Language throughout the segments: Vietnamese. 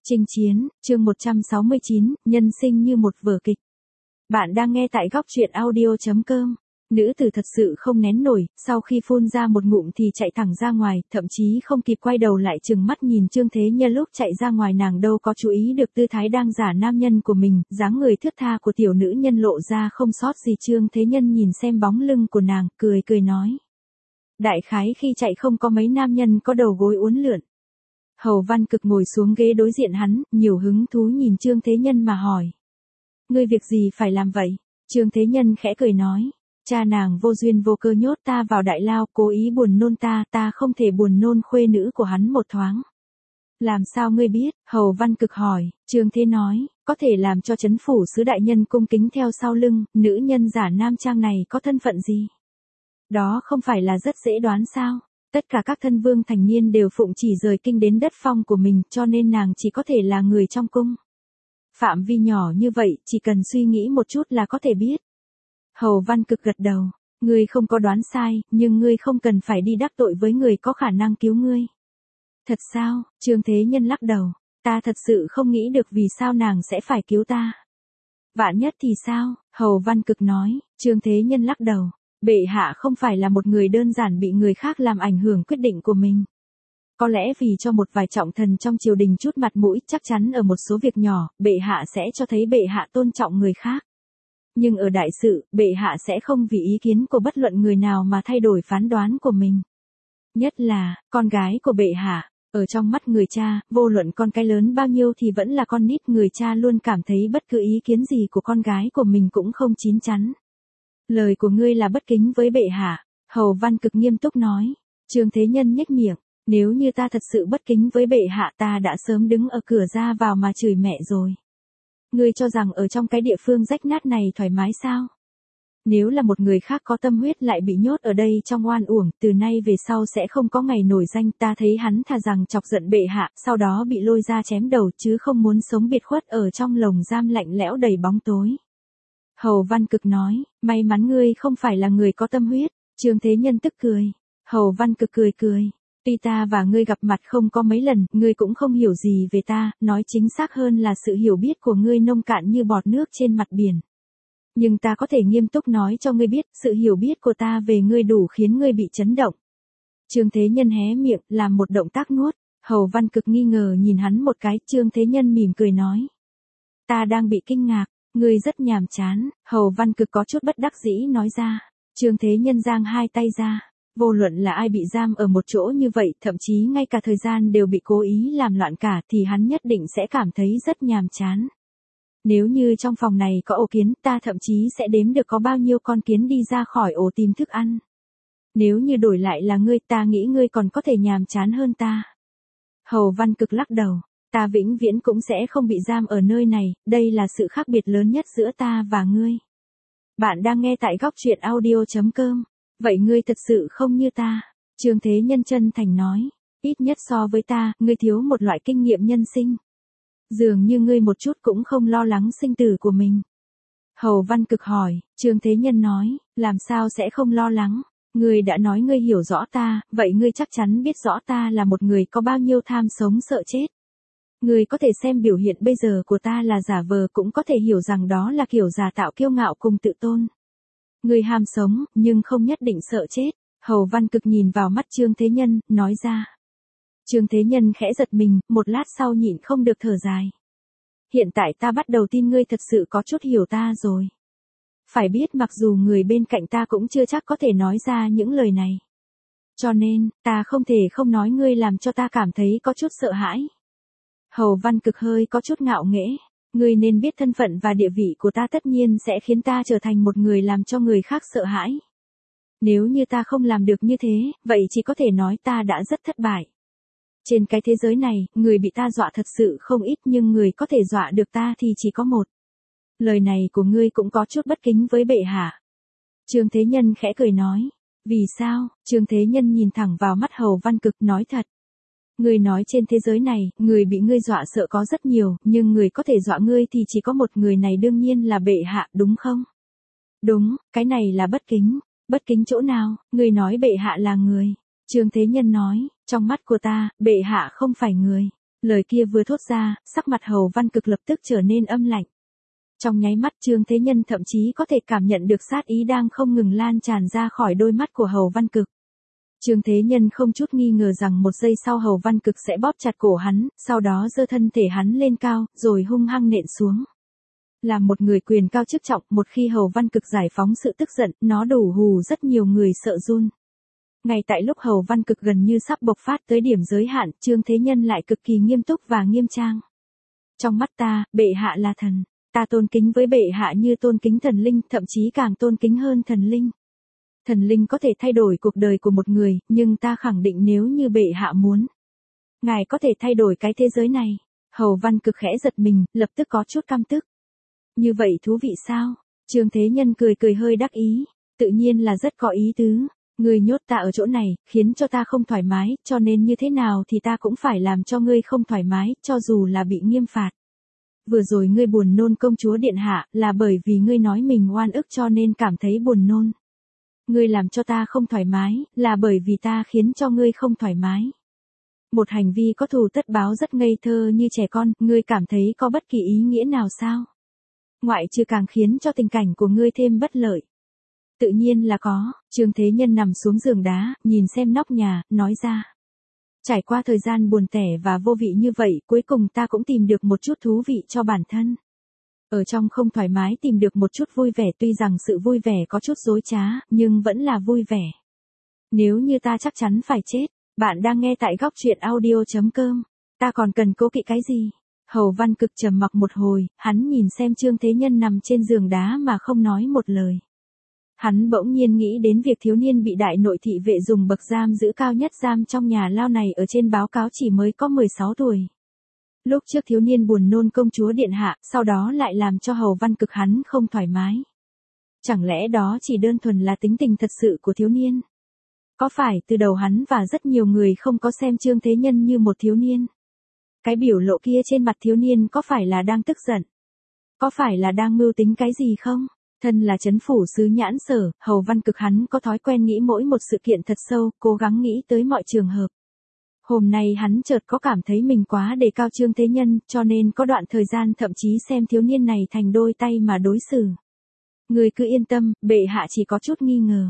Chinh chiến, chương 169, nhân sinh như một vở kịch. Bạn đang nghe tại góc truyện audio.com. Nữ tử thật sự không nén nổi, sau khi phun ra một ngụm thì chạy thẳng ra ngoài, thậm chí không kịp quay đầu lại chừng mắt nhìn Trương Thế Nhân. Lúc chạy ra ngoài nàng đâu có chú ý được tư thái đang giả nam nhân của mình, dáng người thướt tha của tiểu nữ nhân lộ ra không sót gì. Trương Thế Nhân nhìn xem bóng lưng của nàng, cười cười nói. Đại khái khi chạy không có mấy nam nhân có đầu gối uốn lượn. Hầu Văn Cực ngồi xuống ghế đối diện hắn, nhiều hứng thú nhìn Trương Thế Nhân mà hỏi. Ngươi việc gì phải làm vậy? Trương Thế Nhân khẽ cười nói. Cha nàng vô duyên vô cơ nhốt ta vào đại lao, cố ý buồn nôn ta không thể buồn nôn khuê nữ của hắn một thoáng. Làm sao ngươi biết? Hầu Văn Cực hỏi. Trương Thế nói, có thể làm cho trấn phủ sứ đại nhân cung kính theo sau lưng, nữ nhân giả nam trang này có thân phận gì? Đó không phải là rất dễ đoán sao? Tất cả các thân vương thành niên đều phụng chỉ rời kinh đến đất phong của mình, cho nên nàng chỉ có thể là người trong cung. Phạm vi nhỏ như vậy, chỉ cần suy nghĩ một chút là có thể biết. Hầu Văn Cực gật đầu, ngươi không có đoán sai, nhưng ngươi không cần phải đi đắc tội với người có khả năng cứu ngươi. Thật sao? Trương Thế Nhân lắc đầu, ta thật sự không nghĩ được vì sao nàng sẽ phải cứu ta. Vạn nhất thì sao? Hầu Văn Cực nói. Trương Thế Nhân lắc đầu. Bệ hạ không phải là một người đơn giản bị người khác làm ảnh hưởng quyết định của mình. Có lẽ vì cho một vài trọng thần trong triều đình chút mặt mũi, chắc chắn ở một số việc nhỏ, bệ hạ sẽ cho thấy bệ hạ tôn trọng người khác. Nhưng ở đại sự, bệ hạ sẽ không vì ý kiến của bất luận người nào mà thay đổi phán đoán của mình. Nhất là, con gái của bệ hạ, ở trong mắt người cha, vô luận con cái lớn bao nhiêu thì vẫn là con nít, người cha luôn cảm thấy bất cứ ý kiến gì của con gái của mình cũng không chín chắn. Lời của ngươi là bất kính với bệ hạ, Hầu Văn Cực nghiêm túc nói. Trương Thế Nhân nhếch miệng, nếu như ta thật sự bất kính với bệ hạ ta đã sớm đứng ở cửa ra vào mà chửi mẹ rồi. Ngươi cho rằng ở trong cái địa phương rách nát này thoải mái sao? Nếu là một người khác có tâm huyết lại bị nhốt ở đây trong oan uổng, từ nay về sau sẽ không có ngày nổi danh. Ta thấy hắn thà rằng chọc giận bệ hạ, sau đó bị lôi ra chém đầu, chứ không muốn sống biệt khuất ở trong lồng giam lạnh lẽo đầy bóng tối. Hầu Văn Cực nói, may mắn ngươi không phải là người có tâm huyết. Trương Thế Nhân tức cười. Hầu Văn Cực cười cười. Tuy ta và ngươi gặp mặt không có mấy lần, ngươi cũng không hiểu gì về ta, nói chính xác hơn là sự hiểu biết của ngươi nông cạn như bọt nước trên mặt biển. Nhưng ta có thể nghiêm túc nói cho ngươi biết, sự hiểu biết của ta về ngươi đủ khiến ngươi bị chấn động. Trương Thế Nhân hé miệng, làm một động tác nuốt. Hầu Văn Cực nghi ngờ nhìn hắn một cái, Trương Thế Nhân mỉm cười nói. Ta đang bị kinh ngạc. Ngươi rất nhàm chán, Hầu Văn Cực có chút bất đắc dĩ nói ra. Trương Thế Nhân giang hai tay ra. Vô luận là ai bị giam ở một chỗ như vậy, thậm chí ngay cả thời gian đều bị cố ý làm loạn cả, thì hắn nhất định sẽ cảm thấy rất nhàm chán. Nếu như trong phòng này có ổ kiến, ta thậm chí sẽ đếm được có bao nhiêu con kiến đi ra khỏi ổ tìm thức ăn. Nếu như đổi lại là ngươi, ta nghĩ ngươi còn có thể nhàm chán hơn ta. Hầu Văn Cực lắc đầu. Ta vĩnh viễn cũng sẽ không bị giam ở nơi này, đây là sự khác biệt lớn nhất giữa ta và ngươi. Bạn đang nghe tại góc truyện audio.com. Vậy ngươi thật sự không như ta. Trương Thế Nhân chân thành nói. Ít nhất so với ta, ngươi thiếu một loại kinh nghiệm nhân sinh. Dường như ngươi một chút cũng không lo lắng sinh tử của mình. Hầu Văn Cực hỏi. Trương Thế Nhân nói. Làm sao sẽ không lo lắng? Ngươi đã nói ngươi hiểu rõ ta, vậy ngươi chắc chắn biết rõ ta là một người có bao nhiêu tham sống sợ chết. Ngươi có thể xem biểu hiện bây giờ của ta là giả vờ, cũng có thể hiểu rằng đó là kiểu giả tạo kiêu ngạo cùng tự tôn. Ngươi ham sống, nhưng không nhất định sợ chết. Hầu Văn Cực nhìn vào mắt Trương Thế Nhân, nói ra. Trương Thế Nhân khẽ giật mình, một lát sau nhịn không được thở dài. Hiện tại ta bắt đầu tin ngươi thật sự có chút hiểu ta rồi. Phải biết mặc dù người bên cạnh ta cũng chưa chắc có thể nói ra những lời này. Cho nên, ta không thể không nói ngươi làm cho ta cảm thấy có chút sợ hãi. Hầu Văn Cực hơi có chút ngạo nghễ. Ngươi nên biết thân phận và địa vị của ta tất nhiên sẽ khiến ta trở thành một người làm cho người khác sợ hãi. Nếu như ta không làm được như thế, vậy chỉ có thể nói ta đã rất thất bại. Trên cái thế giới này, người bị ta dọa thật sự không ít, nhưng người có thể dọa được ta thì chỉ có một. Lời này của ngươi cũng có chút bất kính với bệ hạ. Trương Thế Nhân khẽ cười nói. Vì sao? Trương Thế Nhân nhìn thẳng vào mắt Hầu Văn Cực nói thật. Ngươi nói trên thế giới này, người bị ngươi dọa sợ có rất nhiều, nhưng người có thể dọa ngươi thì chỉ có một người, này đương nhiên là bệ hạ, đúng không? Đúng, cái này là bất kính. Bất kính chỗ nào? Ngươi nói bệ hạ là người. Trương Thế Nhân nói, trong mắt của ta, bệ hạ không phải người. Lời kia vừa thốt ra, sắc mặt Hầu Văn Cực lập tức trở nên âm lạnh. Trong nháy mắt Trương Thế Nhân thậm chí có thể cảm nhận được sát ý đang không ngừng lan tràn ra khỏi đôi mắt của Hầu Văn Cực. Trương Thế Nhân không chút nghi ngờ rằng một giây sau Hầu Văn Cực sẽ bóp chặt cổ hắn, sau đó giơ thân thể hắn lên cao, rồi hung hăng nện xuống. Là một người quyền cao chức trọng, một khi Hầu Văn Cực giải phóng sự tức giận, nó đủ hù rất nhiều người sợ run. Ngay tại lúc Hầu Văn Cực gần như sắp bộc phát tới điểm giới hạn, Trương Thế Nhân lại cực kỳ nghiêm túc và nghiêm trang. Trong mắt ta, bệ hạ là thần, ta tôn kính với bệ hạ như tôn kính thần linh, thậm chí càng tôn kính hơn thần linh. Thần linh có thể thay đổi cuộc đời của một người, nhưng ta khẳng định nếu như bệ hạ muốn, ngài có thể thay đổi cái thế giới này. Hầu Văn Cực khẽ giật mình, lập tức có chút căm tức. Như vậy thú vị sao? Trương Thế Nhân cười cười hơi đắc ý, tự nhiên là rất có ý tứ. Ngươi nhốt ta ở chỗ này, khiến cho ta không thoải mái, cho nên như thế nào thì ta cũng phải làm cho ngươi không thoải mái, cho dù là bị nghiêm phạt. Vừa rồi ngươi buồn nôn công chúa điện hạ, là bởi vì ngươi nói mình oan ức cho nên cảm thấy buồn nôn. Ngươi làm cho ta không thoải mái, là bởi vì ta khiến cho ngươi không thoải mái. Một hành vi có thù tất báo rất ngây thơ như trẻ con, ngươi cảm thấy có bất kỳ ý nghĩa nào sao? Ngoại trừ càng khiến cho tình cảnh của ngươi thêm bất lợi. Tự nhiên là có. Trương Thế Nhân nằm xuống giường đá, nhìn xem nóc nhà, nói ra. Trải qua thời gian buồn tẻ và vô vị như vậy, cuối cùng ta cũng tìm được một chút thú vị cho bản thân. Ở trong không thoải mái tìm được một chút vui vẻ, tuy rằng sự vui vẻ có chút dối trá, nhưng vẫn là vui vẻ. Nếu như ta chắc chắn phải chết, bạn đang nghe tại góc truyện audio.com. Ta còn cần cố kỵ cái gì? Hầu Văn Cực trầm mặc một hồi, hắn nhìn xem Trương Thế Nhân nằm trên giường đá mà không nói một lời. Hắn bỗng nhiên nghĩ đến việc thiếu niên bị đại nội thị vệ dùng bậc giam giữ cao nhất giam trong nhà lao này ở trên báo cáo chỉ mới có 16 tuổi. Lúc trước thiếu niên buồn nôn công chúa điện hạ, sau đó lại làm cho Hầu Văn Cực hắn không thoải mái. Chẳng lẽ đó chỉ đơn thuần là tính tình thật sự của thiếu niên? Có phải từ đầu hắn và rất nhiều người không có xem Trương Thế Nhân như một thiếu niên? Cái biểu lộ kia trên mặt thiếu niên có phải là đang tức giận? Có phải là đang mưu tính cái gì không? Thân là trấn phủ sứ Nhãn Sở, Hầu Văn Cực hắn có thói quen nghĩ mỗi một sự kiện thật sâu, cố gắng nghĩ tới mọi trường hợp. Hôm nay hắn chợt có cảm thấy mình quá đề cao Trương Thế Nhân, cho nên có đoạn thời gian thậm chí xem thiếu niên này thành đôi tay mà đối xử. Người cứ yên tâm, bệ hạ chỉ có chút nghi ngờ.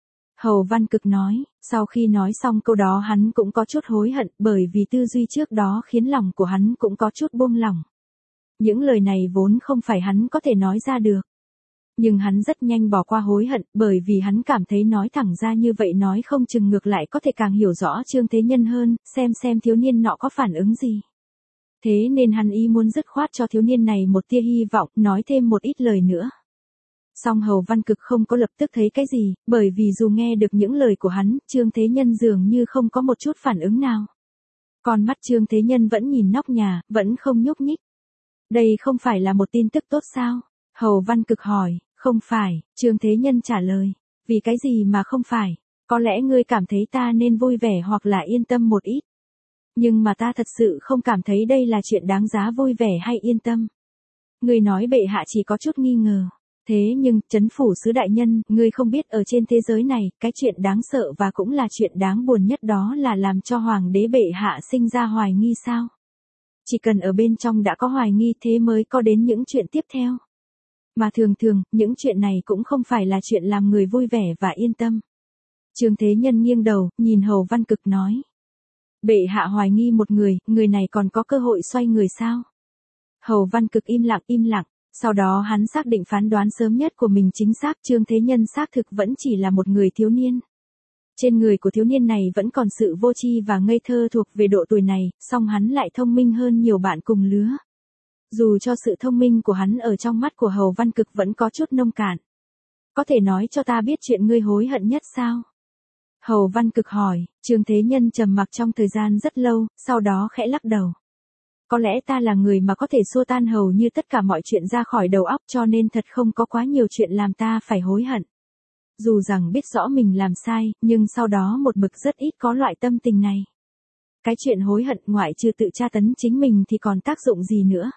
Hầu Văn Cực nói, sau khi nói xong câu đó hắn cũng có chút hối hận, bởi vì tư duy trước đó khiến lòng của hắn cũng có chút buông lỏng. Những lời này vốn không phải hắn có thể nói ra được. Nhưng hắn rất nhanh bỏ qua hối hận, bởi vì hắn cảm thấy nói thẳng ra như vậy nói không chừng ngược lại có thể càng hiểu rõ Trương Thế Nhân hơn, xem thiếu niên nọ có phản ứng gì. Thế nên hắn ý muốn dứt khoát cho thiếu niên này một tia hy vọng, nói thêm một ít lời nữa. Song Hầu Văn Cực không có lập tức thấy cái gì, bởi vì dù nghe được những lời của hắn, Trương Thế Nhân dường như không có một chút phản ứng nào. Còn mắt Trương Thế Nhân vẫn nhìn nóc nhà, vẫn không nhúc nhích. Đây không phải là một tin tức tốt sao? Hầu Văn Cực hỏi. Không phải, Trương Thế Nhân trả lời. Vì cái gì mà không phải? Có lẽ ngươi cảm thấy ta nên vui vẻ hoặc là yên tâm một ít. Nhưng mà ta thật sự không cảm thấy đây là chuyện đáng giá vui vẻ hay yên tâm. Ngươi nói bệ hạ chỉ có chút nghi ngờ. Thế nhưng, trấn phủ sứ đại nhân, ngươi không biết ở trên thế giới này, cái chuyện đáng sợ và cũng là chuyện đáng buồn nhất đó là làm cho hoàng đế bệ hạ sinh ra hoài nghi sao? Chỉ cần ở bên trong đã có hoài nghi thế mới có đến những chuyện tiếp theo. Mà thường thường, những chuyện này cũng không phải là chuyện làm người vui vẻ và yên tâm. Trương Thế Nhân nghiêng đầu, nhìn Hầu Văn Cực nói. Bệ hạ hoài nghi một người này còn có cơ hội xoay người sao? Hầu Văn Cực im lặng, sau đó hắn xác định phán đoán sớm nhất của mình chính xác, Trương Thế Nhân xác thực vẫn chỉ là một người thiếu niên. Trên người của thiếu niên này vẫn còn sự vô tri và ngây thơ thuộc về độ tuổi này, song hắn lại thông minh hơn nhiều bạn cùng lứa. Dù cho sự thông minh của hắn ở trong mắt của Hầu Văn Cực vẫn có chút nông cạn. Có thể nói cho ta biết chuyện ngươi hối hận nhất sao? Hầu Văn Cực hỏi. Trương Thế Nhân trầm mặc trong thời gian rất lâu, sau đó khẽ lắc đầu. Có lẽ ta là người mà có thể xua tan hầu như tất cả mọi chuyện ra khỏi đầu óc, cho nên thật không có quá nhiều chuyện làm ta phải hối hận. Dù rằng biết rõ mình làm sai, nhưng sau đó một mực rất ít có loại tâm tình này. Cái chuyện hối hận ngoại trừ tự tra tấn chính mình thì còn tác dụng gì nữa?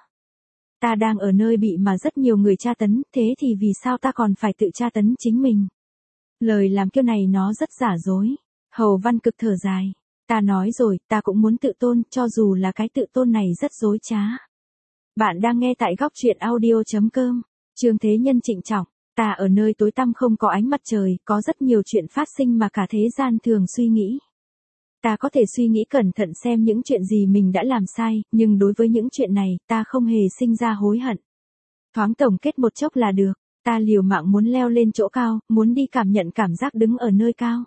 Ta đang ở nơi bị mà rất nhiều người tra tấn, thế thì vì sao ta còn phải tự tra tấn chính mình? Lời làm kiêu này nó rất giả dối. Hầu Văn Cực thở dài. Ta nói rồi, ta cũng muốn tự tôn, cho dù là cái tự tôn này rất dối trá. Bạn đang nghe tại góc truyện audio.com. Trương Thế Nhân trịnh trọng, ta ở nơi tối tăm không có ánh mặt trời, có rất nhiều chuyện phát sinh mà cả thế gian thường suy nghĩ. Ta có thể suy nghĩ cẩn thận xem những chuyện gì mình đã làm sai, nhưng đối với những chuyện này, ta không hề sinh ra hối hận. Thoáng tổng kết một chốc là được, ta liều mạng muốn leo lên chỗ cao, muốn đi cảm nhận cảm giác đứng ở nơi cao.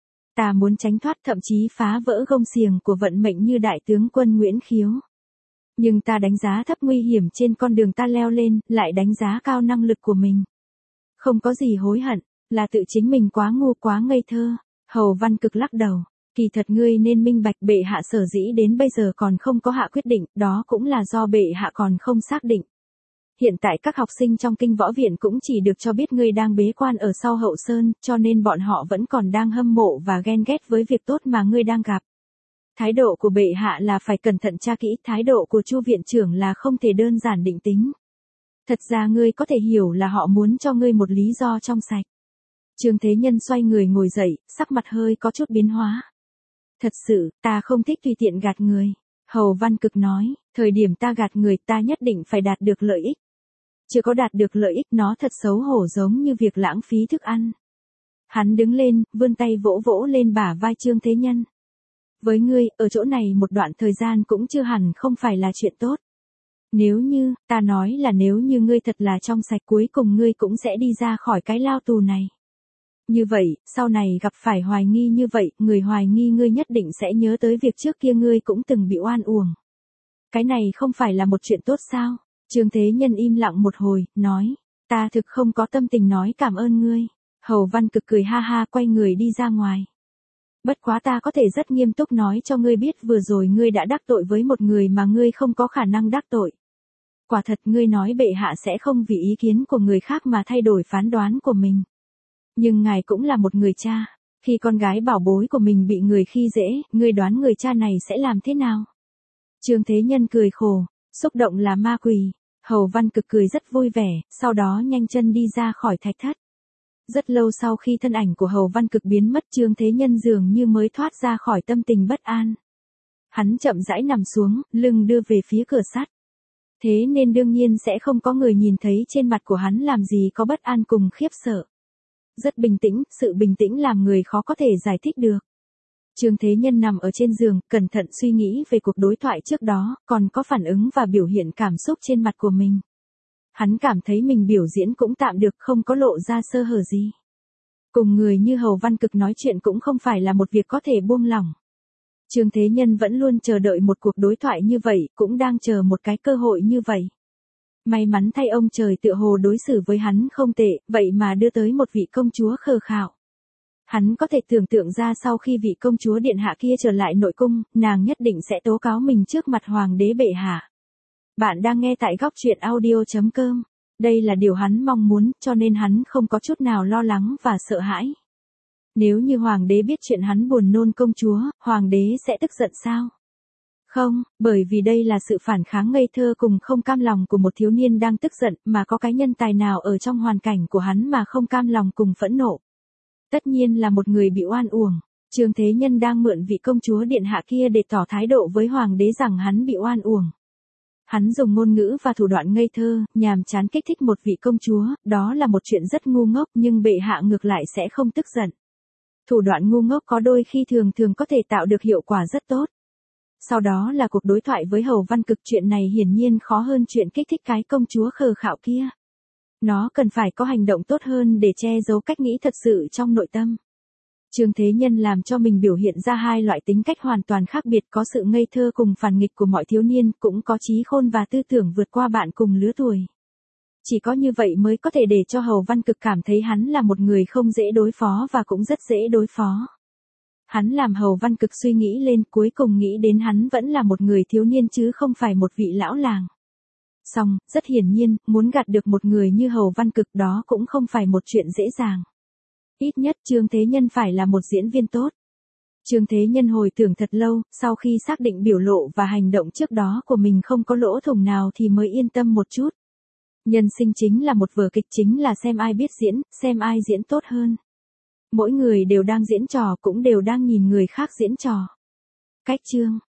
Ta muốn tránh thoát thậm chí phá vỡ gông xiềng của vận mệnh như đại tướng quân Nguyễn Khiếu. Nhưng ta đánh giá thấp nguy hiểm trên con đường ta leo lên, lại đánh giá cao năng lực của mình. Không có gì hối hận, là tự chính mình quá ngu quá ngây thơ. Hầu Văn Cực lắc đầu. Kỳ thật ngươi nên minh bạch bệ hạ sở dĩ đến bây giờ còn không có hạ quyết định, đó cũng là do bệ hạ còn không xác định. Hiện tại các học sinh trong kinh võ viện cũng chỉ được cho biết ngươi đang bế quan ở sau hậu sơn, cho nên bọn họ vẫn còn đang hâm mộ và ghen ghét với việc tốt mà ngươi đang gặp. Thái độ của bệ hạ là phải cẩn thận tra kỹ, thái độ của Chu viện trưởng là không thể đơn giản định tính. Thật ra ngươi có thể hiểu là họ muốn cho ngươi một lý do trong sạch. Trương Thế Nhân xoay người ngồi dậy, sắc mặt hơi có chút biến hóa. Thật sự, ta không thích tùy tiện gạt người. Hầu Văn Cực nói, thời điểm ta gạt người ta nhất định phải đạt được lợi ích. Chưa có đạt được lợi ích nó thật xấu hổ giống như việc lãng phí thức ăn. Hắn đứng lên, vươn tay vỗ vỗ lên bả vai Trương Thế Nhân. Với ngươi, ở chỗ này một đoạn thời gian cũng chưa hẳn không phải là chuyện tốt. Nếu như, ta nói là nếu như ngươi thật là trong sạch cuối cùng ngươi cũng sẽ đi ra khỏi cái lao tù này. Như vậy, sau này gặp phải hoài nghi như vậy, người hoài nghi ngươi nhất định sẽ nhớ tới việc trước kia ngươi cũng từng bị oan uổng. Cái này không phải là một chuyện tốt sao? Trương Thế Nhân im lặng một hồi, nói, ta thực không có tâm tình nói cảm ơn ngươi. Hầu Văn Cực cười ha ha quay người đi ra ngoài. Bất quá ta có thể rất nghiêm túc nói cho ngươi biết vừa rồi ngươi đã đắc tội với một người mà ngươi không có khả năng đắc tội. Quả thật ngươi nói bệ hạ sẽ không vì ý kiến của người khác mà thay đổi phán đoán của mình. Nhưng ngài cũng là một người cha, khi con gái bảo bối của mình bị người khi dễ, ngươi đoán người cha này sẽ làm thế nào? Trương Thế Nhân cười khổ, xúc động là ma quỷ. Hầu Văn Cực cười rất vui vẻ, sau đó nhanh chân đi ra khỏi thạch thất. Rất lâu sau khi thân ảnh của Hầu Văn Cực biến mất, Trương Thế Nhân dường như mới thoát ra khỏi tâm tình bất an. Hắn chậm rãi nằm xuống, lưng đưa về phía cửa sắt. Thế nên đương nhiên sẽ không có người nhìn thấy trên mặt của hắn làm gì có bất an cùng khiếp sợ. Rất bình tĩnh, sự bình tĩnh làm người khó có thể giải thích được. Trương Thế Nhân nằm ở trên giường, cẩn thận suy nghĩ về cuộc đối thoại trước đó, còn có phản ứng và biểu hiện cảm xúc trên mặt của mình. Hắn cảm thấy mình biểu diễn cũng tạm được, không có lộ ra sơ hở gì. Cùng người như Hầu Văn Cực nói chuyện cũng không phải là một việc có thể buông lỏng. Trương Thế Nhân vẫn luôn chờ đợi một cuộc đối thoại như vậy, cũng đang chờ một cái cơ hội như vậy. May mắn thay ông trời tựa hồ đối xử với hắn không tệ, vậy mà đưa tới một vị công chúa khờ khạo. Hắn có thể tưởng tượng ra sau khi vị công chúa điện hạ kia trở lại nội cung, nàng nhất định sẽ tố cáo mình trước mặt hoàng đế bệ hạ. Bạn đang nghe tại góc truyện audio.com. Đây là điều hắn mong muốn, cho nên hắn không có chút nào lo lắng và sợ hãi. Nếu như hoàng đế biết chuyện hắn buồn nôn công chúa, hoàng đế sẽ tức giận sao? Không, bởi vì đây là sự phản kháng ngây thơ cùng không cam lòng của một thiếu niên đang tức giận, mà có cái nhân tài nào ở trong hoàn cảnh của hắn mà không cam lòng cùng phẫn nộ. Tất nhiên là một người bị oan uổng. Trương Thế Nhân đang mượn vị công chúa điện hạ kia để tỏ thái độ với hoàng đế rằng hắn bị oan uổng. Hắn dùng ngôn ngữ và thủ đoạn ngây thơ, nhàm chán kích thích một vị công chúa, đó là một chuyện rất ngu ngốc nhưng bệ hạ ngược lại sẽ không tức giận. Thủ đoạn ngu ngốc có đôi khi thường có thể tạo được hiệu quả rất tốt. Sau đó là cuộc đối thoại với Hầu Văn Cực, chuyện này hiển nhiên khó hơn chuyện kích thích cái công chúa khờ khạo kia. Nó cần phải có hành động tốt hơn để che giấu cách nghĩ thật sự trong nội tâm. Trương Thế Nhân làm cho mình biểu hiện ra hai loại tính cách hoàn toàn khác biệt, có sự ngây thơ cùng phản nghịch của mọi thiếu niên, cũng có trí khôn và tư tưởng vượt qua bạn cùng lứa tuổi. Chỉ có như vậy mới có thể để cho Hầu Văn Cực cảm thấy hắn là một người không dễ đối phó và cũng rất dễ đối phó. Hắn làm Hầu Văn Cực suy nghĩ lên, cuối cùng nghĩ đến hắn vẫn là một người thiếu niên chứ không phải một vị lão làng. Song, rất hiển nhiên, muốn gạt được một người như Hầu Văn Cực đó cũng không phải một chuyện dễ dàng. Ít nhất Trương Thế Nhân phải là một diễn viên tốt. Trương Thế Nhân hồi tưởng thật lâu, sau khi xác định biểu lộ và hành động trước đó của mình không có lỗ thủng nào thì mới yên tâm một chút. Nhân sinh chính là một vở kịch, chính là xem ai biết diễn, xem ai diễn tốt hơn. Mỗi người đều đang diễn trò, cũng đều đang nhìn người khác diễn trò. Cách chương